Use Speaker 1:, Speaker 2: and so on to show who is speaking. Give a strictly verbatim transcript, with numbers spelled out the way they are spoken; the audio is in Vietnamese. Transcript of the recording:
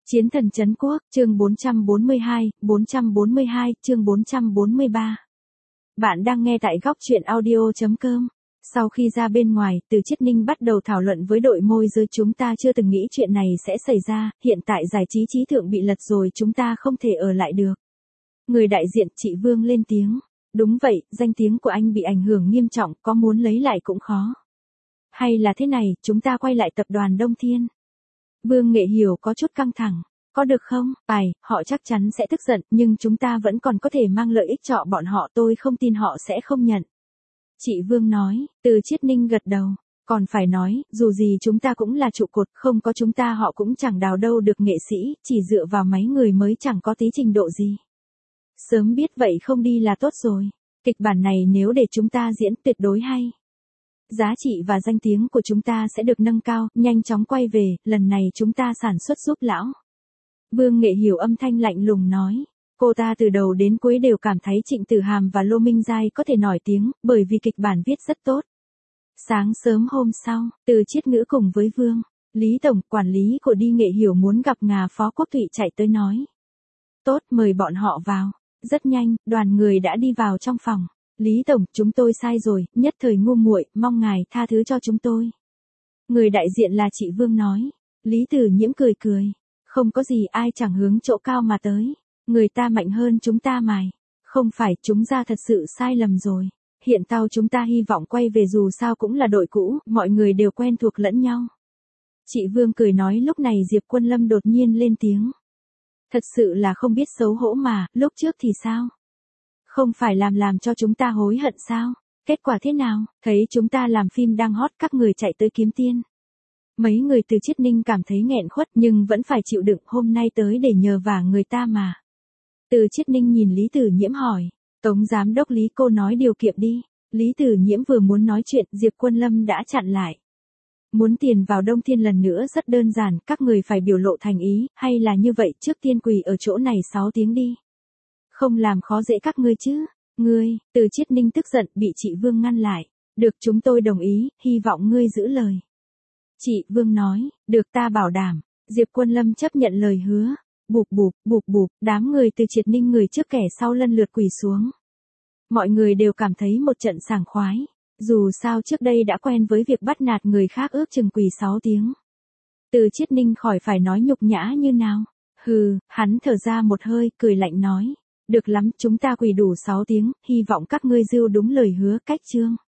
Speaker 1: Chiến thần trấn quốc, chương bốn trăm bốn mươi hai, bốn trăm bốn mươi hai, chương bốn trăm bốn mươi ba. Bạn đang nghe tại góc truyện audio chấm com. Sau khi ra bên ngoài, Từ Chiết Ninh bắt đầu thảo luận với đội môi giới chúng ta chưa từng nghĩ chuyện này sẽ xảy ra, hiện tại giải trí trí thượng bị lật rồi chúng ta không thể ở lại được. Người đại diện chị Vương lên tiếng. Đúng vậy, danh tiếng của anh bị ảnh hưởng nghiêm trọng, có muốn lấy lại cũng khó. Hay là thế này, chúng ta quay lại tập đoàn Đông Thiên. Vương Nghệ Hiểu có chút căng thẳng. Có được không? Ai, họ chắc chắn sẽ tức giận, nhưng chúng ta vẫn còn có thể mang lợi ích cho bọn họ, tôi không tin họ sẽ không nhận. Chị Vương nói. Từ Chiết Ninh gật đầu. Còn phải nói, dù gì chúng ta cũng là trụ cột, không có chúng ta họ cũng chẳng đào đâu được nghệ sĩ, chỉ dựa vào mấy người mới chẳng có tí trình độ gì. Sớm biết vậy không đi là tốt rồi. Kịch bản này nếu để chúng ta diễn tuyệt đối hay. Giá trị và danh tiếng của chúng ta sẽ được nâng cao, nhanh chóng quay về, lần này chúng ta sản xuất giúp lão. Vương Nghệ Hiểu âm thanh lạnh lùng nói. Cô ta từ đầu đến cuối đều cảm thấy Trịnh Tử Hàm và Lô Minh Giai có thể nổi tiếng, bởi vì kịch bản viết rất tốt. Sáng sớm hôm sau, Từ Chiết Ngữ cùng với Vương, Lý Tổng, quản lý của Đi Nghệ Hiểu muốn gặp ngà Phó Quốc Thụy chạy tới nói. Tốt, mời bọn họ vào. Rất nhanh, đoàn người đã đi vào trong phòng. Lý Tổng, chúng tôi sai rồi, nhất thời ngu muội, mong ngài tha thứ cho chúng tôi. Người đại diện là chị Vương nói. Lý Tử Nhiễm cười cười. Không có gì, ai chẳng hướng chỗ cao mà tới. Người ta mạnh hơn chúng ta mài. Không phải, chúng ta thật sự sai lầm rồi. Hiện tao chúng ta hy vọng quay về dù sao cũng là đội cũ, mọi người đều quen thuộc lẫn nhau. Chị Vương cười nói lúc này Diệp Quân Lâm đột nhiên lên tiếng. Thật sự là không biết xấu hổ mà, lúc trước thì sao? Không phải làm làm cho chúng ta hối hận sao? Kết quả thế nào? Thấy chúng ta làm phim đang hot các người chạy tới kiếm tiền. Mấy người Từ Chiết Ninh cảm thấy nghẹn khuất nhưng vẫn phải chịu đựng, hôm nay tới để nhờ vả người ta mà. Từ Chiết Ninh nhìn Lý Tử Nhiễm hỏi. Tống giám đốc Lý cô nói điều kiện đi. Lý Tử Nhiễm vừa muốn nói chuyện, Diệp Quân Lâm đã chặn lại. Muốn tiền vào Đông Thiên lần nữa rất đơn giản, các người phải biểu lộ thành ý, hay là như vậy trước tiên quỳ ở chỗ này sáu tiếng đi. Không làm khó dễ các ngươi chứ. Ngươi, Từ Chiết Ninh tức giận bị chị Vương ngăn lại. Được, chúng tôi đồng ý, hy vọng ngươi giữ lời. Chị Vương nói, được, ta bảo đảm. Diệp Quân Lâm chấp nhận lời hứa. Bụp bụp, bụp bụp, đám người Từ Chiết Ninh người trước kẻ sau lần lượt quỳ xuống. Mọi người đều cảm thấy một trận sảng khoái. Dù sao trước đây đã quen với việc bắt nạt người khác ước chừng quỳ sáu tiếng. Từ Chiết Ninh khỏi phải nói nhục nhã như nào. Hừ, hắn thở ra một hơi, cười lạnh nói. Được lắm, chúng ta quỳ đủ sáu tiếng, hy vọng các ngươi dưu đúng lời hứa, cách chương.